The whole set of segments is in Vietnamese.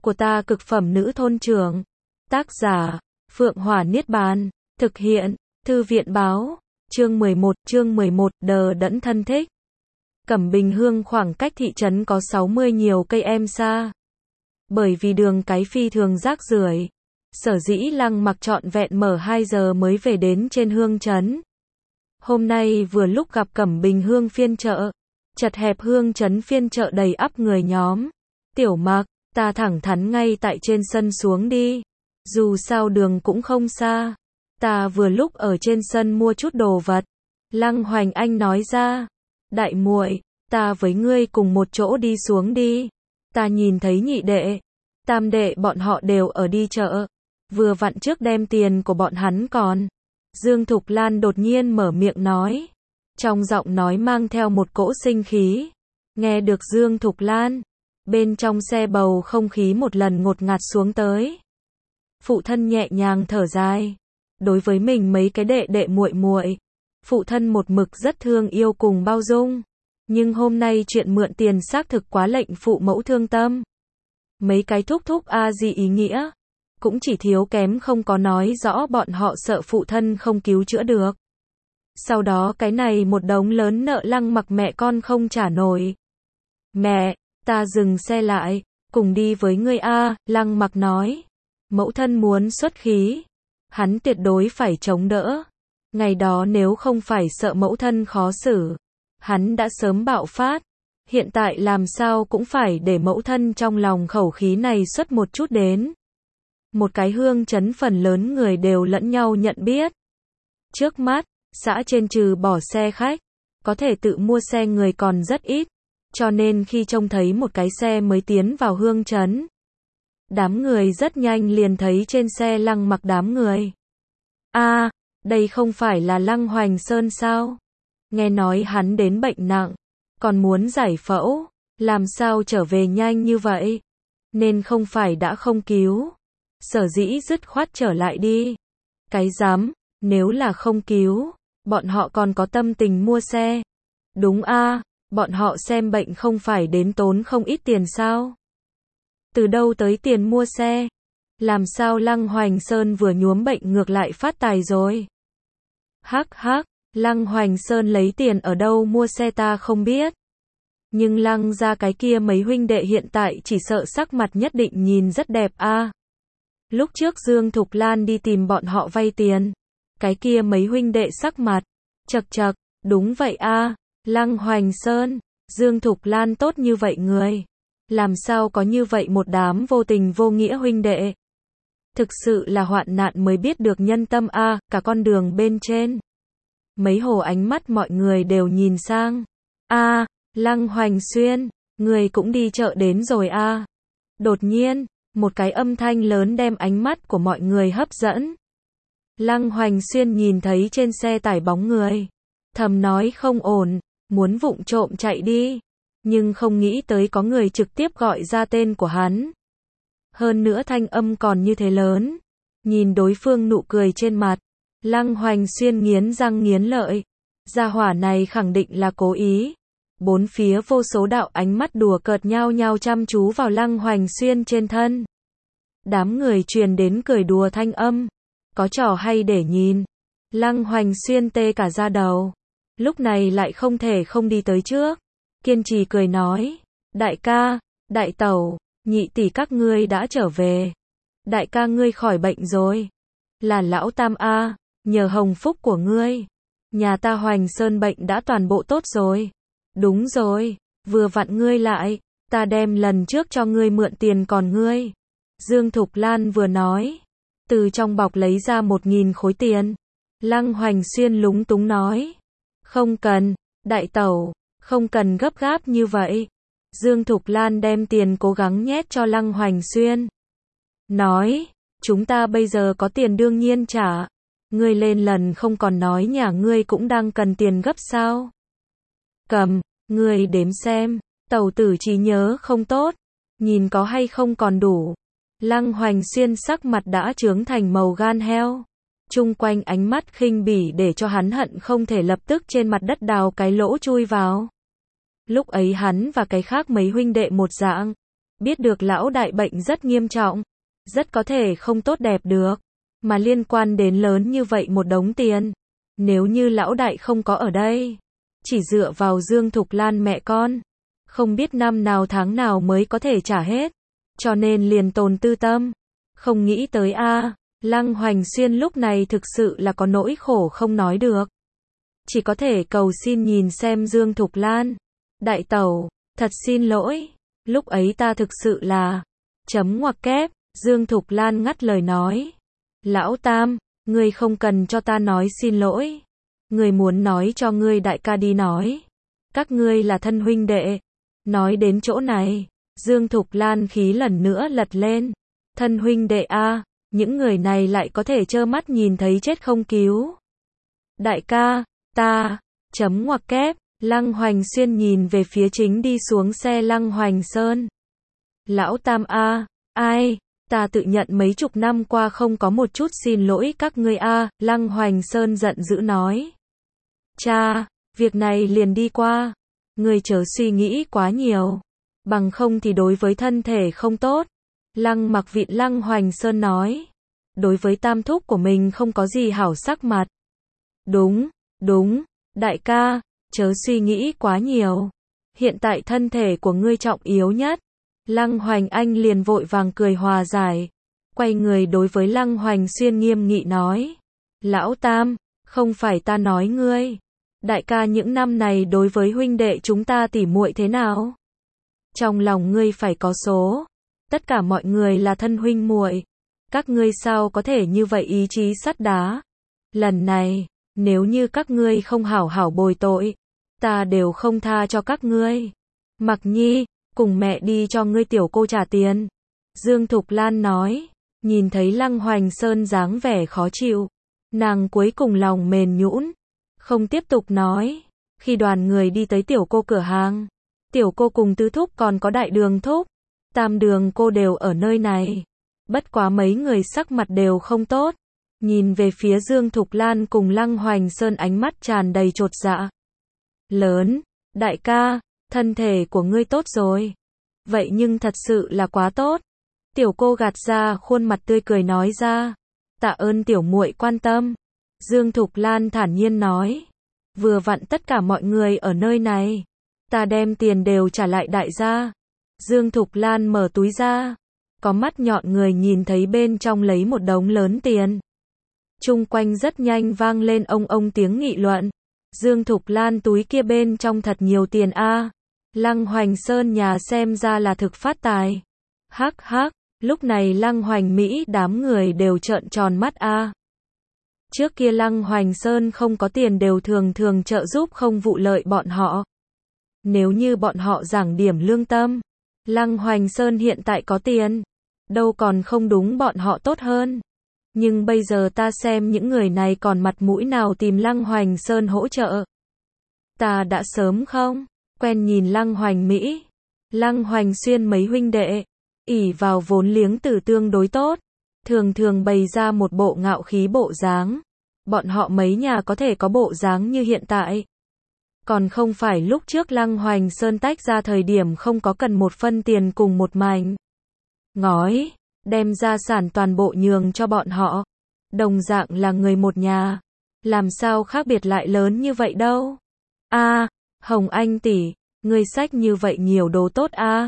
của ta cực phẩm nữ thôn trưởng. Tác giả, Phượng Hỏa Niết Bàn. Thực hiện, Thư viện báo. Chương 11, đờ đẫn thân thích. Cẩm Bình Hương khoảng cách thị trấn có 60 nhiều cây em xa. Bởi vì đường cái phi thường rác rưởi, sở dĩ Lăng Mặc trọn vẹn mở 2 giờ mới về đến trên Hương trấn. Hôm nay vừa lúc gặp Cẩm Bình Hương phiên chợ, chật hẹp Hương trấn phiên chợ đầy ắp người nhóm. Tiểu Mặc, ta thẳng thắn ngay tại trên sân xuống đi. Dù sao đường cũng không xa. Ta vừa lúc ở trên sân mua chút đồ vật. Lăng Hoành Anh nói ra. Đại muội, ta với ngươi cùng một chỗ đi xuống đi. Ta nhìn thấy nhị đệ, tam đệ bọn họ đều ở đi chợ. Vừa vặn trước đem tiền của bọn hắn còn. Dương Thục Lan đột nhiên mở miệng nói. Trong giọng nói mang theo một cỗ sinh khí. Nghe được Dương Thục Lan, bên trong xe bầu không khí một lần ngột ngạt xuống tới. Phụ thân nhẹ nhàng thở dài. Đối với mình mấy cái đệ đệ muội muội, phụ thân một mực rất thương yêu cùng bao dung. Nhưng hôm nay chuyện mượn tiền xác thực quá lệnh phụ mẫu thương tâm. Mấy cái thúc thúc gì ý nghĩa, cũng chỉ thiếu kém không có nói rõ bọn họ sợ phụ thân không cứu chữa được. Sau đó cái này một đống lớn nợ Lăng Mặc mẹ con không trả nổi. Mẹ, ta dừng xe lại, cùng đi với ngươi Lăng Mặc nói. Mẫu thân muốn xuất khí, hắn tuyệt đối phải chống đỡ. Ngày đó nếu không phải sợ mẫu thân khó xử, hắn đã sớm bạo phát. Hiện tại làm sao cũng phải để mẫu thân trong lòng khẩu khí này xuất một chút đến. Một cái Hương trấn phần lớn người đều lẫn nhau nhận biết. Trước mắt, xã trên trừ bỏ xe khách, có thể tự mua xe người còn rất ít. Cho nên khi trông thấy một cái xe mới tiến vào Hương trấn, đám người rất nhanh liền thấy trên xe Lăng Mặc đám người. Đây không phải là Lăng Hoành Sơn sao? Nghe nói hắn đến bệnh nặng, còn muốn giải phẫu, làm sao trở về nhanh như vậy? Nên không phải đã không cứu, sở dĩ dứt khoát trở lại đi. Cái dám, nếu là không cứu, bọn họ còn có tâm tình mua xe. Đúng bọn họ xem bệnh không phải đến tốn không ít tiền sao? Từ đâu tới tiền mua xe? Làm sao Lăng Hoành Sơn vừa nhuốm bệnh ngược lại phát tài rồi? Hắc, Lăng Hoành Sơn lấy tiền ở đâu mua xe ta không biết. Nhưng Lăng ra cái kia mấy huynh đệ hiện tại chỉ sợ sắc mặt nhất định nhìn rất đẹp Lúc trước Dương Thục Lan đi tìm bọn họ vay tiền, cái kia mấy huynh đệ sắc mặt chật, đúng vậy Lăng Hoành Sơn, Dương Thục Lan tốt như vậy người, làm sao có như vậy một đám vô tình vô nghĩa huynh đệ. Thực sự là hoạn nạn mới biết được nhân tâm cả con đường bên trên. Mấy hồ ánh mắt mọi người đều nhìn sang. Lăng Hoành Xuyên, người cũng đi chợ đến rồi Đột nhiên, một cái âm thanh lớn đem ánh mắt của mọi người hấp dẫn. Lăng Hoành Xuyên nhìn thấy trên xe tải bóng người, thầm nói không ổn, muốn vụng trộm chạy đi, nhưng không nghĩ tới có người trực tiếp gọi ra tên của hắn. Hơn nữa thanh âm còn như thế lớn. Nhìn đối phương nụ cười trên mặt, Lăng Hoành Xuyên nghiến răng nghiến lợi. Gia hỏa này khẳng định là cố ý. Bốn phía vô số đạo ánh mắt đùa cợt nhau chăm chú vào Lăng Hoành Xuyên trên thân. Đám người truyền đến cười đùa thanh âm. Có trò hay để nhìn. Lăng Hoành Xuyên tê cả da đầu. Lúc này lại không thể không đi tới trước. Kiên trì cười nói. Đại ca, đại tẩu, nhị tỷ các ngươi đã trở về. Đại ca ngươi khỏi bệnh rồi. Là lão tam nhờ hồng phúc của ngươi. Nhà ta Hoành Sơn bệnh đã toàn bộ tốt rồi. Đúng rồi, vừa vặn ngươi lại, ta đem lần trước cho ngươi mượn tiền còn ngươi. Dương Thục Lan vừa nói, từ trong bọc lấy ra 1.000 khối tiền. Lăng Hoành Xuyên lúng túng nói. Không cần, đại tẩu, không cần gấp gáp như vậy. Dương Thục Lan đem tiền cố gắng nhét cho Lăng Hoành Xuyên. Nói, chúng ta bây giờ có tiền đương nhiên trả. Ngươi lên lần không còn nói nhà ngươi cũng đang cần tiền gấp sao. Cầm, ngươi đếm xem, tẩu tử trí nhớ không tốt, nhìn có hay không còn đủ. Lăng Hoành Xuyên sắc mặt đã trướng thành màu gan heo. Chung quanh ánh mắt khinh bỉ để cho hắn hận không thể lập tức trên mặt đất đào cái lỗ chui vào. Lúc ấy hắn và cái khác mấy huynh đệ một dạng, Biết được lão đại bệnh rất nghiêm trọng, rất có thể không tốt đẹp được, mà liên quan đến lớn như vậy một đống tiền. Nếu như lão đại không có ở đây, chỉ dựa vào Dương Thục Lan mẹ con, không biết năm nào tháng nào mới có thể trả hết, cho nên liền tồn tư tâm. Không nghĩ tới Lăng Hoành Xuyên lúc này thực sự là có nỗi khổ không nói được. Chỉ có thể cầu xin nhìn xem Dương Thục Lan. Đại tẩu, thật xin lỗi, lúc ấy ta thực sự là... Chấm ngoặc kép, Dương Thục Lan ngắt lời nói. Lão Tam, ngươi không cần cho ta nói xin lỗi. Ngươi muốn nói cho ngươi đại ca đi nói. Các ngươi là thân huynh đệ. Nói đến chỗ này, Dương Thục Lan khí lần nữa lật lên. Thân huynh đệ những người này lại có thể trơ mắt nhìn thấy chết không cứu. Đại ca, ta, chấm ngoặc kép, Lăng Hoành Xuyên nhìn về phía chính đi xuống xe Lăng Hoành Sơn. Lão Tam ai, ta tự nhận mấy chục năm qua không có một chút xin lỗi các ngươi Lăng Hoành Sơn giận dữ nói. Cha, việc này liền đi qua, ngươi chớ suy nghĩ quá nhiều, bằng không thì đối với thân thể không tốt. Lăng Mặc Vịn Lăng Hoành Sơn nói, đối với tam thúc của mình không có gì hảo sắc mặt. Đúng, đại ca, chớ suy nghĩ quá nhiều. Hiện tại thân thể của ngươi trọng yếu nhất. Lăng Hoành Anh liền vội vàng cười hòa giải. Quay người đối với Lăng Hoành Xuyên nghiêm nghị nói. Lão Tam, không phải ta nói ngươi. Đại ca những năm này đối với huynh đệ chúng ta tỉ muội thế nào? Trong lòng ngươi phải có số. Tất cả mọi người là thân huynh muội. Các ngươi sao có thể như vậy ý chí sắt đá? Lần này, nếu như các ngươi không hảo hảo bồi tội, ta đều không tha cho các ngươi. Mặc Nhi, cùng mẹ đi cho ngươi tiểu cô trả tiền. Dương Thục Lan nói, nhìn thấy Lăng Hoành Sơn dáng vẻ khó chịu, nàng cuối cùng lòng mềm nhũn, không tiếp tục nói. Khi đoàn người đi tới tiểu cô cửa hàng, tiểu cô cùng tứ thúc còn có đại đường thúc, tam đường cô đều ở nơi này. Bất quá mấy người sắc mặt đều không tốt, nhìn về phía Dương Thục Lan cùng Lăng Hoành Sơn ánh mắt tràn đầy chột dạ. Lớn, đại ca, thân thể của ngươi tốt rồi. Vậy nhưng thật sự là quá tốt. Tiểu cô gạt ra khuôn mặt tươi cười nói ra. Tạ ơn tiểu muội quan tâm. Dương Thục Lan thản nhiên nói. Vừa vặn tất cả mọi người ở nơi này. Ta đem tiền đều trả lại đại gia. Dương Thục Lan mở túi ra. Có mắt nhọn người nhìn thấy bên trong lấy một đống lớn tiền. Chung quanh rất nhanh vang lên ông tiếng nghị luận. Dương Thục Lan túi kia bên trong thật nhiều tiền Lăng Hoành Sơn nhà xem ra là thực phát tài. Hắc hắc, lúc này Lăng Hoành Mỹ đám người đều trợn tròn mắt Trước kia Lăng Hoành Sơn không có tiền đều thường trợ giúp không vụ lợi bọn họ. Nếu như bọn họ giảng điểm lương tâm, Lăng Hoành Sơn hiện tại có tiền, đâu còn không đúng bọn họ tốt hơn. Nhưng bây giờ ta xem những người này còn mặt mũi nào tìm Lăng Hoành Sơn hỗ trợ. Ta đã sớm không quen nhìn Lăng Hoành Mỹ, Lăng Hoành Xuyên mấy huynh đệ, ỷ vào vốn liếng từ tương đối tốt, thường bày ra một bộ ngạo khí bộ dáng. Bọn họ mấy nhà có thể có bộ dáng như hiện tại. Còn không phải lúc trước Lăng Hoành Sơn tách ra thời điểm không có cần một phân tiền cùng một mảnh ngói, đem gia sản toàn bộ nhường cho bọn họ. Đồng dạng là người một nhà, làm sao khác biệt lại lớn như vậy đâu. Hồng Anh tỷ, ngươi xách như vậy nhiều đồ tốt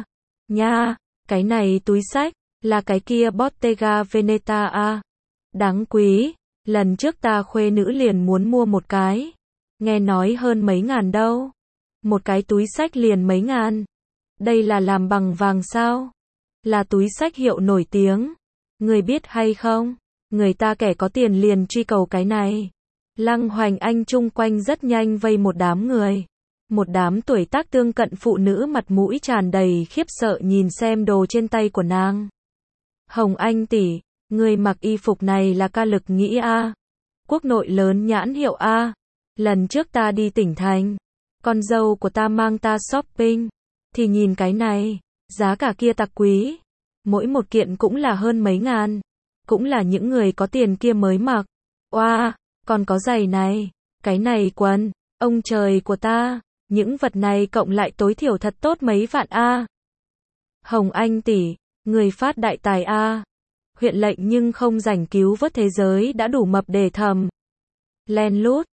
nha, cái này túi xách, là cái kia Bottega Veneta đáng quý, lần trước ta khuê nữ liền muốn mua một cái, nghe nói hơn mấy ngàn đâu, một cái túi xách liền mấy ngàn, đây là làm bằng vàng sao, là túi xách hiệu nổi tiếng, ngươi biết hay không, người ta kẻ có tiền liền truy cầu cái này. Lăng Hoành Anh chung quanh rất nhanh vây một đám người. Một đám tuổi tác tương cận phụ nữ mặt mũi tràn đầy khiếp sợ nhìn xem đồ trên tay của nàng. Hồng Anh tỷ, người mặc y phục này là ca lực nghĩ quốc nội lớn nhãn hiệu lần trước ta đi tỉnh thành, con dâu của ta mang ta shopping, thì nhìn cái này, giá cả kia tặc quý, mỗi một kiện cũng là hơn mấy ngàn, cũng là những người có tiền kia mới mặc. Còn có giày này, cái này quần, ông trời của ta, những vật này cộng lại tối thiểu thật tốt mấy vạn Hồng Anh tỷ, người phát đại tài a. Huyện lệnh nhưng không rảnh cứu vớt thế giới đã đủ mập để thầm. Len lút,